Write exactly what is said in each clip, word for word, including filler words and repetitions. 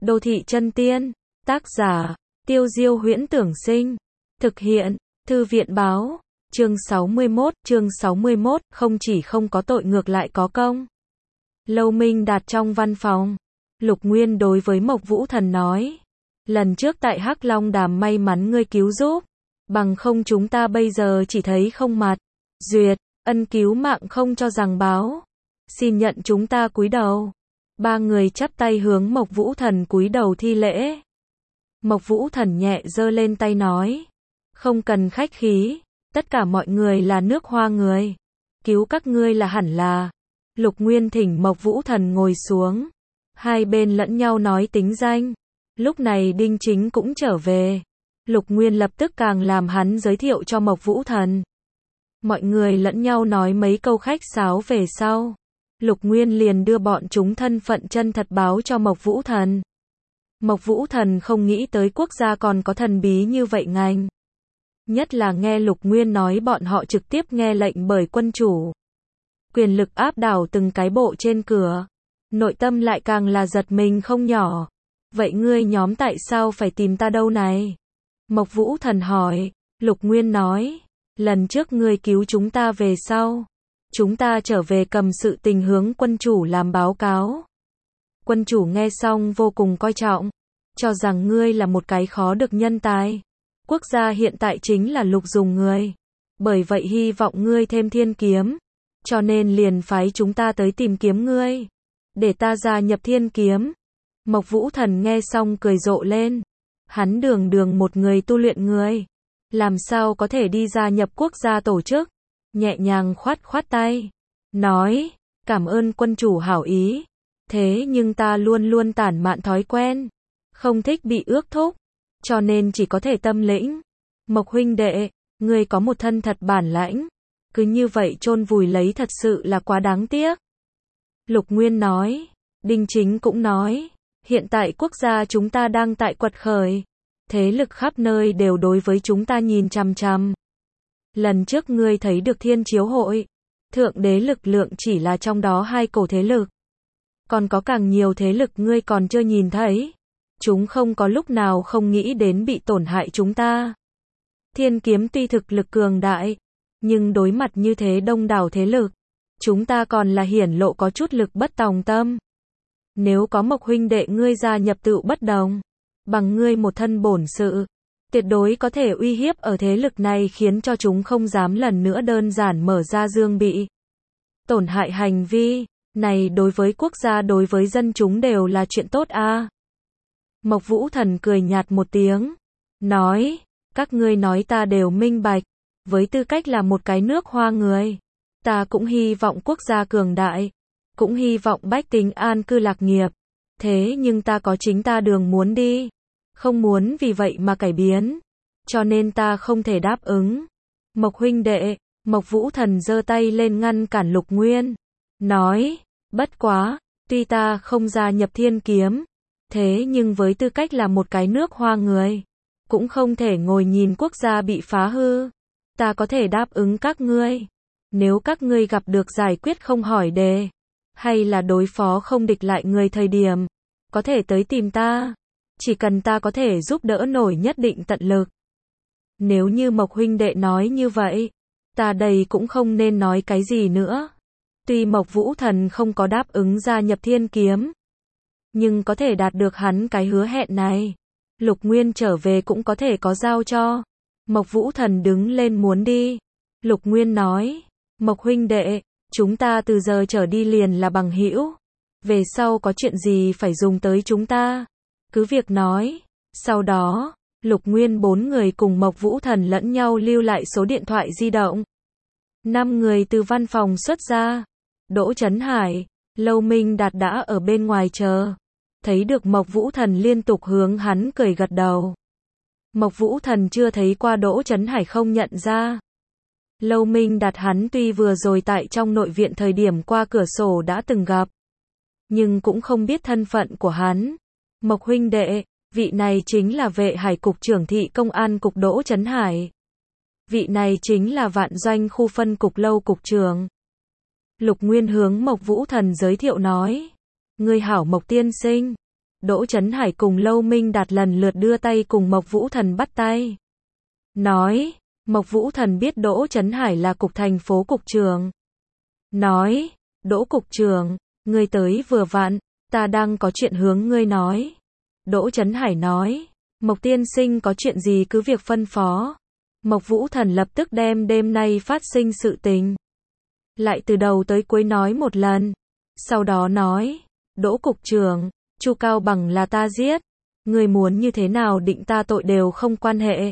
Đô thị chân tiên, tác giả, Tiêu Diêu Huyễn Tưởng Sinh, thực hiện, Thư viện Báo, chương sáu mươi mốt, chương sáu mươi mốt, không chỉ không có tội ngược lại có công. Lâu Minh Đạt trong văn phòng, Lục Nguyên đối với Mộc Vũ Thần nói, lần trước tại Hắc Long Đàm may mắn ngươi cứu giúp, bằng không chúng ta bây giờ chỉ thấy không mặt. Duyệt, ân cứu mạng không cho rằng báo. Xin nhận chúng ta cúi đầu. Ba người chắp tay hướng Mộc Vũ Thần cúi đầu thi lễ. Mộc Vũ Thần nhẹ giơ lên tay nói, không cần khách khí, tất cả mọi người là nước Hoa người, cứu các ngươi là hẳn là. Lục Nguyên thỉnh Mộc Vũ Thần ngồi xuống, hai bên lẫn nhau nói tính danh. Lúc này Đinh Chính cũng trở về, Lục Nguyên lập tức càng làm hắn giới thiệu cho Mộc Vũ Thần. Mọi người lẫn nhau nói mấy câu khách sáo về sau, Lục Nguyên liền đưa bọn chúng thân phận chân thật báo cho Mộc Vũ Thần. Mộc Vũ Thần không nghĩ tới quốc gia còn có thần bí như vậy ngành. Nhất là nghe Lục Nguyên nói bọn họ trực tiếp nghe lệnh bởi quân chủ. Quyền lực áp đảo từng cái bộ trên cửa. Nội tâm lại càng là giật mình không nhỏ. Vậy ngươi nhóm tại sao phải tìm ta đâu này? Mộc Vũ Thần hỏi. Lục Nguyên nói, lần trước ngươi cứu chúng ta về sau, chúng ta trở về cầm sự tình hướng quân chủ làm báo cáo. Quân chủ nghe xong vô cùng coi trọng, cho rằng ngươi là một cái khó được nhân tài. Quốc gia hiện tại chính là lục dùng người, bởi vậy hy vọng ngươi thêm thiên kiếm, cho nên liền phái chúng ta tới tìm kiếm ngươi, để ta gia nhập thiên kiếm. Mộc Vũ Thần nghe xong cười rộ lên, hắn đường đường một người tu luyện người, làm sao có thể đi gia nhập quốc gia tổ chức, nhẹ nhàng khoát khoát tay, nói, cảm ơn quân chủ hảo ý, thế nhưng ta luôn luôn tản mạn thói quen, không thích bị ước thúc, cho nên chỉ có thể tâm lĩnh. Mộc huynh đệ, ngươi có một thân thật bản lãnh, cứ như vậy chôn vùi lấy thật sự là quá đáng tiếc. Lục Nguyên nói, Đinh Chính cũng nói, hiện tại quốc gia chúng ta đang tại quật khởi, thế lực khắp nơi đều đối với chúng ta nhìn chằm chằm. Lần trước ngươi thấy được Thiên Chiếu Hội, thượng đế lực lượng chỉ là trong đó hai cổ thế lực. Còn có càng nhiều thế lực ngươi còn chưa nhìn thấy. Chúng không có lúc nào không nghĩ đến bị tổn hại chúng ta. Thiên kiếm tuy thực lực cường đại, nhưng đối mặt như thế đông đảo thế lực, chúng ta còn là hiển lộ có chút lực bất tòng tâm. Nếu có Mộc huynh đệ ngươi gia nhập tựu bất đồng, bằng ngươi một thân bổn sự, tuyệt đối có thể uy hiếp ở thế lực này khiến cho chúng không dám lần nữa đơn giản mở ra dương bị tổn hại hành vi, này đối với quốc gia đối với dân chúng đều là chuyện tốt a. À. Mộc Vũ Thần cười nhạt một tiếng, nói, các ngươi nói ta đều minh bạch, với tư cách là một cái nước Hoa người, ta cũng hy vọng quốc gia cường đại, cũng hy vọng bách tính an cư lạc nghiệp, thế nhưng ta có chính ta đường muốn đi, không muốn vì vậy mà cải biến, cho nên ta không thể đáp ứng. Mộc huynh đệ, Mộc Vũ Thần giơ tay lên ngăn cản Lục Nguyên, nói, bất quá, tuy ta không gia nhập thiên kiếm, thế nhưng với tư cách là một cái nước Hoa người, cũng không thể ngồi nhìn quốc gia bị phá hư, ta có thể đáp ứng các ngươi, nếu các ngươi gặp được giải quyết không hỏi đề, hay là đối phó không địch lại người thời điểm, có thể tới tìm ta, chỉ cần ta có thể giúp đỡ nổi nhất định tận lực. Nếu như Mộc huynh đệ nói như vậy, ta đây cũng không nên nói cái gì nữa. Tuy Mộc Vũ Thần không có đáp ứng gia nhập thiên kiếm, nhưng có thể đạt được hắn cái hứa hẹn này, Lục Nguyên trở về cũng có thể có giao cho. Mộc Vũ Thần đứng lên muốn đi. Lục Nguyên nói, Mộc huynh đệ, chúng ta từ giờ trở đi liền là bằng hữu, về sau có chuyện gì phải dùng tới chúng ta, cứ việc nói. Sau đó, Lục Nguyên bốn người cùng Mộc Vũ Thần lẫn nhau lưu lại số điện thoại di động. Năm người từ văn phòng xuất ra. Đỗ Chấn Hải, Lâu Minh Đạt đã ở bên ngoài chờ. Thấy được Mộc Vũ Thần liên tục hướng hắn cười gật đầu. Mộc Vũ Thần chưa thấy qua Đỗ Chấn Hải không nhận ra. Lâu Minh Đạt hắn tuy vừa rồi tại trong nội viện thời điểm qua cửa sổ đã từng gặp, nhưng cũng không biết thân phận của hắn. Mộc huynh đệ, vị này chính là Vệ Hải cục trưởng thị công an cục Đỗ Chấn Hải. Vị này chính là Vạn Doanh khu phân cục Lâu cục trưởng. Lục Nguyên hướng Mộc Vũ Thần giới thiệu nói, ngươi hảo Mộc tiên sinh. Đỗ Chấn Hải cùng Lâu Minh Đạt lần lượt đưa tay cùng Mộc Vũ Thần bắt tay. Nói, Mộc Vũ Thần biết Đỗ Chấn Hải là cục thành phố cục trưởng. Nói, Đỗ cục trưởng, ngươi tới vừa vặn, ta đang có chuyện hướng ngươi nói. Đỗ Chấn Hải nói, Mộc tiên sinh có chuyện gì cứ việc phân phó. Mộc Vũ Thần lập tức đem đêm nay phát sinh sự tình lại từ đầu tới cuối nói một lần. Sau đó nói, Đỗ cục trưởng, Chu Cao Bằng là ta giết, ngươi muốn như thế nào định ta tội đều không quan hệ.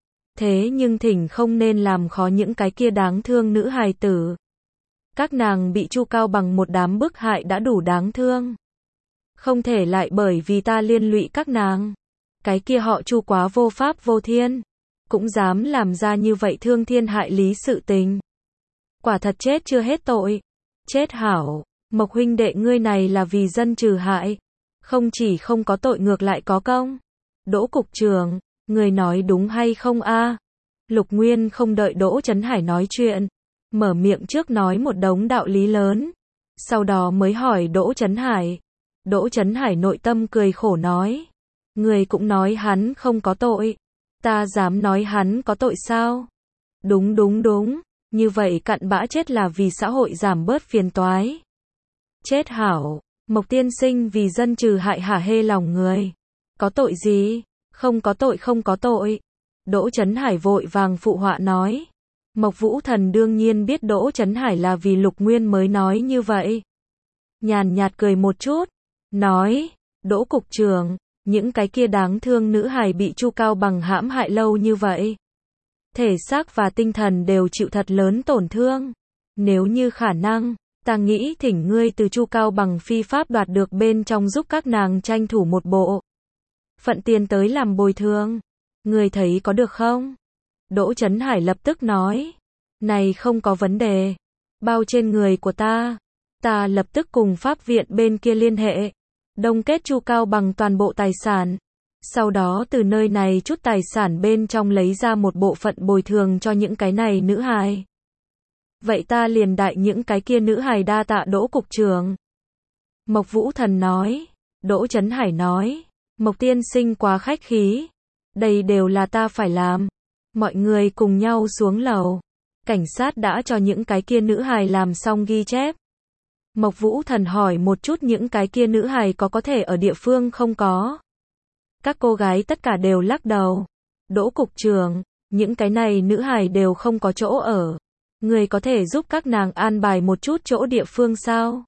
Thế nhưng thỉnh không nên làm khó những cái kia đáng thương nữ hài tử. Các nàng bị Chu Cao Bằng một đám bức hại đã đủ đáng thương. Không thể lại bởi vì ta liên lụy các nàng. Cái kia họ Chu quá vô pháp vô thiên, cũng dám làm ra như vậy thương thiên hại lý sự tình. Quả thật chết chưa hết tội. Chết hảo, Mộc huynh đệ ngươi này là vì dân trừ hại. Không chỉ không có tội ngược lại có công. Đỗ cục trưởng, người nói đúng hay không a? Lục Nguyên không đợi Đỗ Chấn Hải nói chuyện, mở miệng trước nói một đống đạo lý lớn, sau đó mới hỏi Đỗ Chấn Hải. Đỗ Chấn Hải nội tâm cười khổ nói, người cũng nói hắn không có tội, ta dám nói hắn có tội sao? Đúng đúng đúng, như vậy cặn bã chết là vì xã hội giảm bớt phiền toái. Chết hảo, Mộc tiên sinh vì dân trừ hại hả hê lòng người. Có tội gì? Không có tội không có tội. Đỗ Chấn Hải vội vàng phụ họa nói. Mộc Vũ Thần đương nhiên biết Đỗ Chấn Hải là vì Lục Nguyên mới nói như vậy. Nhàn nhạt cười một chút, nói, Đỗ cục trưởng, những cái kia đáng thương nữ hài bị Chu Cao Bằng hãm hại lâu như vậy. Thể xác và tinh thần đều chịu thật lớn tổn thương. Nếu như khả năng, ta nghĩ thỉnh ngươi từ Chu Cao Bằng phi pháp đoạt được bên trong giúp các nàng tranh thủ một bộ phận tiền tới làm bồi thường. Ngươi thấy có được không? Đỗ Chấn Hải lập tức nói, này không có vấn đề, bao trên người của ta, ta lập tức cùng pháp viện bên kia liên hệ, đông kết Chu Cao Bằng toàn bộ tài sản, sau đó từ nơi này chút tài sản bên trong lấy ra một bộ phận bồi thường cho những cái này nữ hài. Vậy ta liền đại những cái kia nữ hài đa tạ Đỗ cục trưởng. Mộc Vũ Thần nói. Đỗ Chấn Hải nói, Mộc tiên sinh quá khách khí, đây đều là ta phải làm. Mọi người cùng nhau xuống lầu. Cảnh sát đã cho những cái kia nữ hài làm xong ghi chép. Mộc Vũ Thần hỏi một chút những cái kia nữ hài có có thể ở địa phương không có. Các cô gái tất cả đều lắc đầu. Đỗ cục trưởng, những cái này nữ hài đều không có chỗ ở. Người có thể giúp các nàng an bài một chút chỗ địa phương sao?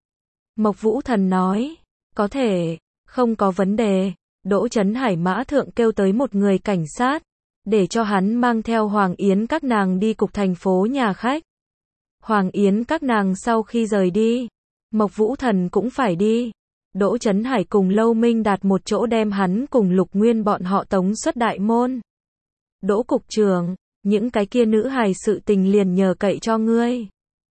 Mộc Vũ Thần nói, có thể, không có vấn đề. Đỗ Chấn Hải mã thượng kêu tới một người cảnh sát, để cho hắn mang theo Hoàng Yến các nàng đi cục thành phố nhà khách. Hoàng Yến các nàng sau khi rời đi, Mộc Vũ Thần cũng phải đi. Đỗ Chấn Hải cùng Lâu Minh Đạt một chỗ đem hắn cùng Lục Nguyên bọn họ tống xuất đại môn. Đỗ cục trưởng, những cái kia nữ hài sự tình liền nhờ cậy cho ngươi.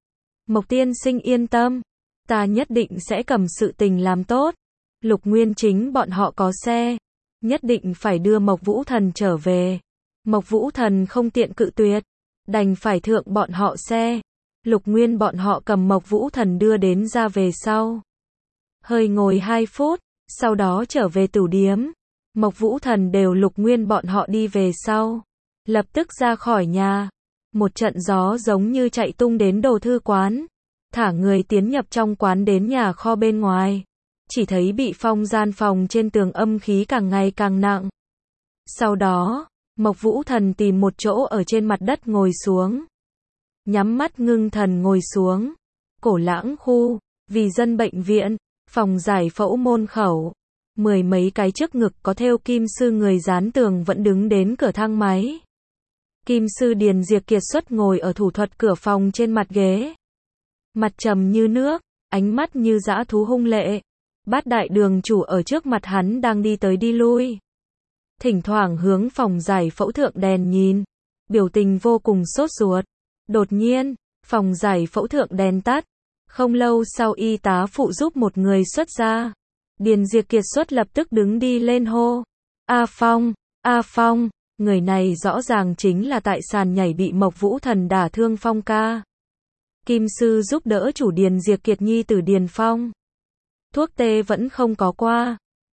Mộc tiên sinh yên tâm, ta nhất định sẽ cầm sự tình làm tốt. Lục Nguyên chính bọn họ có xe, nhất định phải đưa Mộc Vũ Thần trở về. Mộc Vũ Thần không tiện cự tuyệt, đành phải thượng bọn họ xe. Lục Nguyên bọn họ cầm Mộc Vũ Thần đưa đến ra về sau. Hơi ngồi hai phút, sau đó trở về tửu điếm. Mộc Vũ Thần đều Lục Nguyên bọn họ đi về sau. Lập tức ra khỏi nhà. Một trận gió giống như chạy tung đến đồ thư quán. Thả người tiến nhập trong quán đến nhà kho bên ngoài. Chỉ thấy bị phong gian phòng trên tường âm khí càng ngày càng nặng. Sau đó, Mộc Vũ Thần tìm một chỗ ở trên mặt đất ngồi xuống. Nhắm mắt ngưng thần ngồi xuống. Cổ Lãng khu, vì dân bệnh viện, phòng giải phẫu môn khẩu. Mười mấy cái trước ngực có thêu kim sư người dán tường vẫn đứng đến cửa thang máy. Kim sư Điền Diệp Kiệt xuất ngồi ở thủ thuật cửa phòng trên mặt ghế. Mặt trầm như nước, ánh mắt như dã thú hung lệ. Bát đại đường chủ ở trước mặt hắn đang đi tới đi lui. Thỉnh thoảng hướng phòng giải phẫu thượng đèn nhìn. Biểu tình vô cùng sốt ruột. Đột nhiên, phòng giải phẫu thượng đèn tắt. Không lâu sau y tá phụ giúp một người xuất ra. Điền Diệp Kiệt xuất lập tức đứng đi lên hô. A Phong, A Phong, người này rõ ràng chính là tại sàn nhảy bị Mộc Vũ Thần đả thương Phong ca. Kim sư giúp đỡ chủ Điền Diệp Kiệt nhi tử Điền Phong. Thuốc tê vẫn không có qua.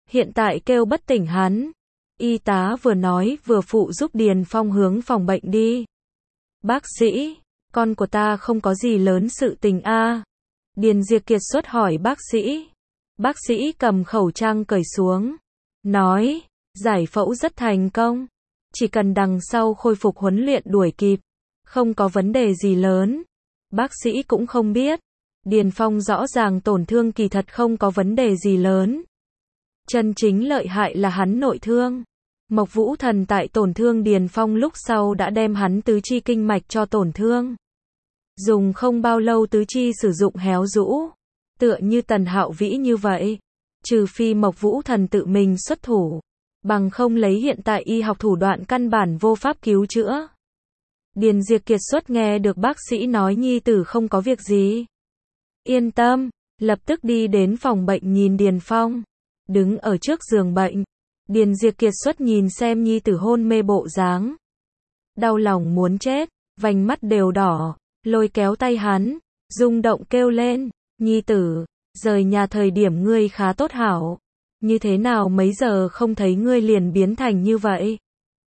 hiện tại kêu bất tỉnh hắn. Y tá vừa nói vừa phụ giúp Điền Phong hướng phòng bệnh đi. Bác sĩ, con của ta không có gì lớn sự tình a. Điền Diệp kiệt xuất hỏi bác sĩ. Bác sĩ cầm khẩu trang cởi xuống. Nói, giải phẫu rất thành công. Chỉ cần đằng sau khôi phục huấn luyện đuổi kịp. Không có vấn đề gì lớn. Bác sĩ cũng không biết. Điền Phong rõ ràng tổn thương kỳ thật không có vấn đề gì lớn. Chân chính lợi hại là hắn nội thương. Mộc Vũ Thần tại tổn thương Điền Phong lúc sau đã đem hắn tứ chi kinh mạch cho tổn thương. Dùng không bao lâu tứ chi sử dụng héo rũ. Tựa như Tần Hạo Vĩ như vậy. Trừ phi Mộc Vũ Thần tự mình xuất thủ. Bằng không lấy hiện tại y học thủ đoạn căn bản vô pháp cứu chữa. Điền Diệp kiệt xuất nghe được bác sĩ nói nhi tử không có việc gì. Yên tâm, lập tức đi đến phòng bệnh nhìn Điền Phong. Đứng ở trước giường bệnh. Điền Diệp kiệt xuất nhìn xem nhi tử hôn mê bộ dáng. Đau lòng muốn chết, vành mắt đều đỏ, lôi kéo tay hắn, rung động kêu lên, nhi tử, rời nhà thời điểm ngươi khá tốt hảo. Như thế nào mấy giờ không thấy ngươi liền biến thành như vậy?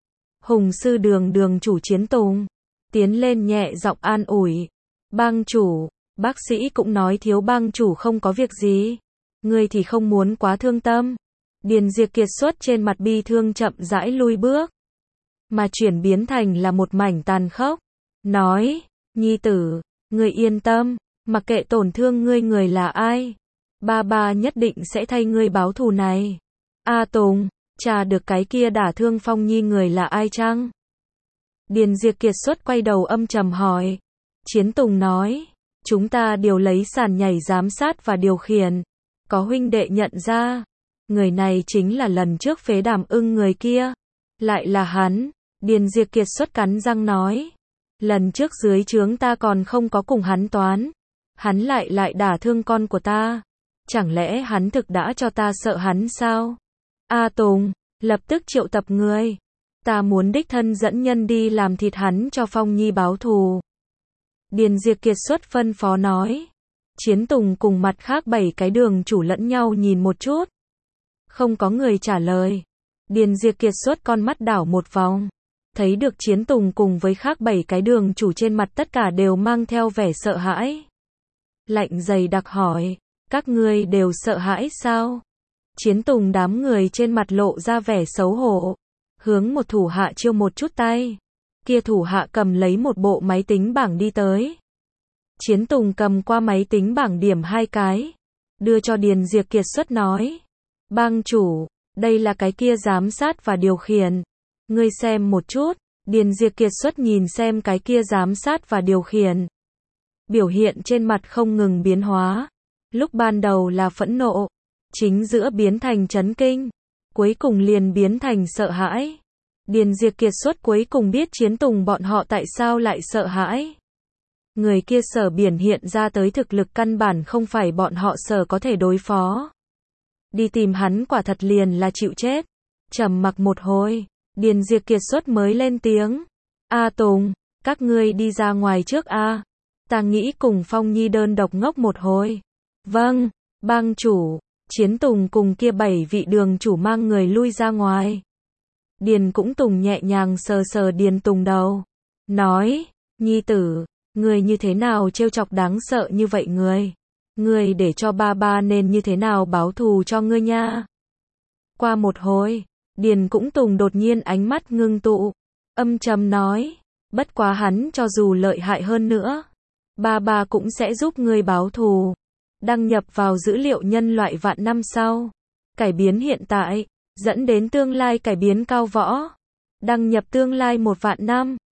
Hùng sư đường đường chủ Chiến Tùng. Tiến lên nhẹ giọng an ủi. Bang chủ, bác sĩ cũng nói thiếu bang chủ không có việc gì. Ngươi thì không muốn quá thương tâm. Điền Diệp kiệt xuất trên mặt bi thương chậm rãi lui bước. Mà chuyển biến thành là một mảnh tàn khốc. Nói, nhi tử, ngươi yên tâm, mặc kệ tổn thương ngươi người là ai. Ba ba nhất định sẽ thay ngươi báo thù này. A Tùng, tra được cái kia đả thương Phong Nhi người là ai chăng? Điền Diệp kiệt xuất quay đầu âm trầm hỏi. Chiến Tùng nói, chúng ta đều lấy sàn nhảy giám sát và điều khiển. Có huynh đệ nhận ra, người này chính là lần trước phế Đàm Ưng người kia. Lại là hắn. Điền Diệp kiệt xuất cắn răng nói. Lần trước dưới trướng ta còn không có cùng hắn toán. Hắn lại lại đả thương con của ta. Chẳng lẽ hắn thực đã cho ta sợ hắn sao? A Tùng, lập tức triệu tập người. Ta muốn đích thân dẫn nhân đi làm thịt hắn cho Phong Nhi báo thù. Điền Diệp kiệt xuất phân phó nói. Chiến Tùng cùng mặt khác bảy cái đường chủ lẫn nhau nhìn một chút. Không có người trả lời. Điền Diệp kiệt xuất con mắt đảo một vòng. Thấy được Chiến Tùng cùng với khác bảy cái đường chủ trên mặt tất cả đều mang theo vẻ sợ hãi. Lạnh dày đặc hỏi. Các ngươi đều sợ hãi sao? Chiến Tùng đám người trên mặt lộ ra vẻ xấu hổ. Hướng một thủ hạ chiêu một chút tay. Kia thủ hạ cầm lấy một bộ máy tính bảng đi tới. Chiến Tùng cầm qua máy tính bảng điểm hai cái. Đưa cho Điền Diệp kiệt xuất nói. Bang chủ, đây là cái kia giám sát và điều khiển. Ngươi xem một chút. Điền Diệp kiệt xuất nhìn xem cái kia giám sát và điều khiển. Biểu hiện trên mặt không ngừng biến hóa. Lúc ban đầu là phẫn nộ. Chính giữa biến thành chấn kinh. Cuối cùng liền biến thành sợ hãi. Điền Diệp kiệt xuất cuối cùng biết Chiến Tùng bọn họ tại sao lại sợ hãi. Người kia sở biển hiện ra tới thực lực căn bản không phải bọn họ sở có thể đối phó. Đi tìm hắn quả thật liền là chịu chết. Trầm mặc một hồi, Điền Diệp kiệt xuất mới lên tiếng. A Tùng, các ngươi đi ra ngoài trước a. Ta nghĩ cùng Phong Nhi đơn độc ngốc một hồi. Vâng, bang chủ. Chiến Tùng cùng kia bảy vị đường chủ mang người lui ra ngoài. Điền cũng Tùng nhẹ nhàng sờ sờ Điền Tùng đầu. Nói, nhi tử, người như thế nào trêu chọc đáng sợ như vậy người. Người để cho ba ba nên như thế nào báo thù cho ngươi nha. Qua một hồi, Điền cũng Tùng đột nhiên ánh mắt ngưng tụ. Âm trầm nói, bất quá hắn cho dù lợi hại hơn nữa. Ba ba cũng sẽ giúp ngươi báo thù. Đăng nhập vào dữ liệu nhân loại vạn năm sau. Cải biến hiện tại, dẫn đến tương lai cải biến cao võ. Đăng nhập tương lai một vạn năm.